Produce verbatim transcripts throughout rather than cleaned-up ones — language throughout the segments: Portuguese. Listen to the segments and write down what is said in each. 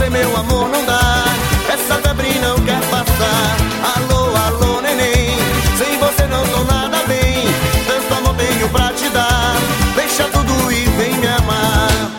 você, meu amor, não dá. Essa febre não quer passar. Alô, alô, neném, sem você não tô nada bem. Tanto amor tenho pra te dar. Deixa tudo e vem me amar.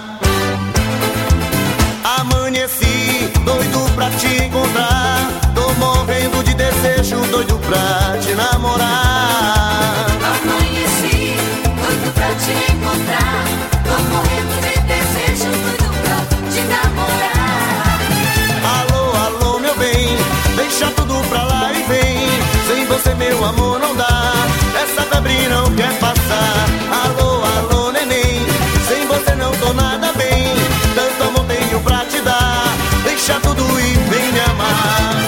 Amanheci, doido pra te encontrar. Tô morrendo de desejo, doido pra te namorar. Amanheci, doido pra te encontrar. Tô morrendo de desejo, doido pra te namorar. Alô, alô, meu bem, deixa tudo pra lá e vem. Sem você, meu amor, não dá. Essa febre não quer passar. Alô, alô, neném, sem você não tô nada bem. Tanto amor tenho pra te dar. Deixa tudo e vem me amar.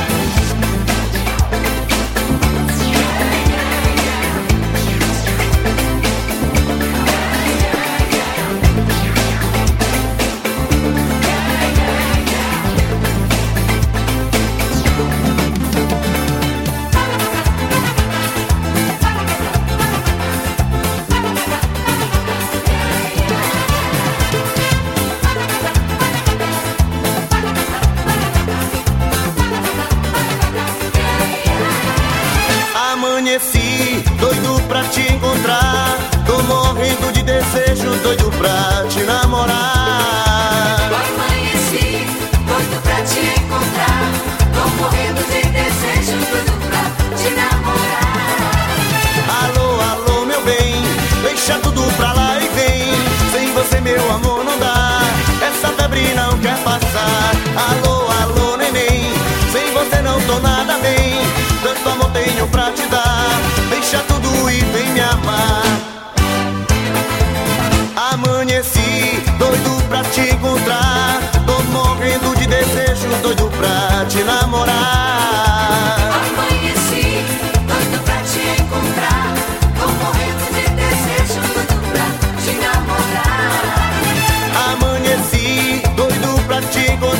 Amanheci, doido pra te encontrar. Tô morrendo de desejo, doido pra te namorar. Amanheci, doido pra te encontrar. Tô morrendo de desejo, doido pra te namorar. Alô, alô, meu bem, deixa tudo pra lá e vem. Sem você, meu amor, não dá. Essa febre não quer passar. Alô, alô, neném, sem você não tô nada bem. Tanto amor tenho pra te dar. Deixa tudo e vem me amar. Amanheci, doido pra te encontrar. Tô morrendo de desejo, doido pra te namorar. Amanheci, doido pra te encontrar. Tô morrendo de desejo, doido pra te namorar. Amanheci, doido pra te encontrar.